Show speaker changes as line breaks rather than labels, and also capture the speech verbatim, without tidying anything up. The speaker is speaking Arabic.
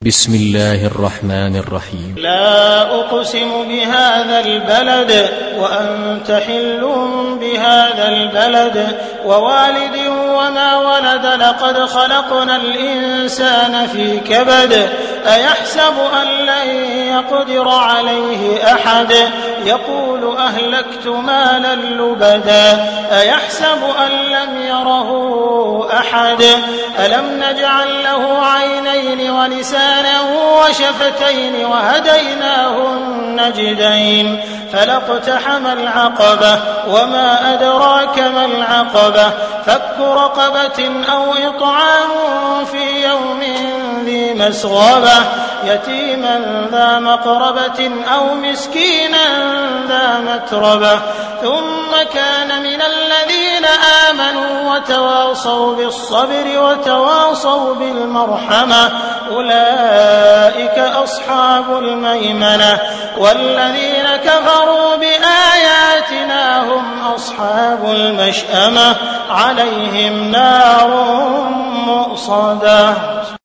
بسم الله الرحمن الرحيم.
لا أقسم بهذا البلد وأنت حل بهذا البلد ووالد وما ولد لقد خلقنا الإنسان في كبد أيحسب أن لن يقدر عليه أحد يقول أهلكت مالا لبدا أيحسب أن لم يره أحد ألم نجعل له عينين ولسانا وشفتين وهديناه النجدين فلاقتحم العقبة وما أدراك ما العقبة فك رقبة أو إطعام في يوم ذي مسغبة يتيما ذا مقربة أو مسكينا ذا متربة ثم كان من الذين آمنوا وتواصوا بالصبر وتواصوا بالمرحمة أولئك أصحاب الميمنة والذين كفروا بآياتنا هم أصحاب المشأمة عليهم نار مؤصدة.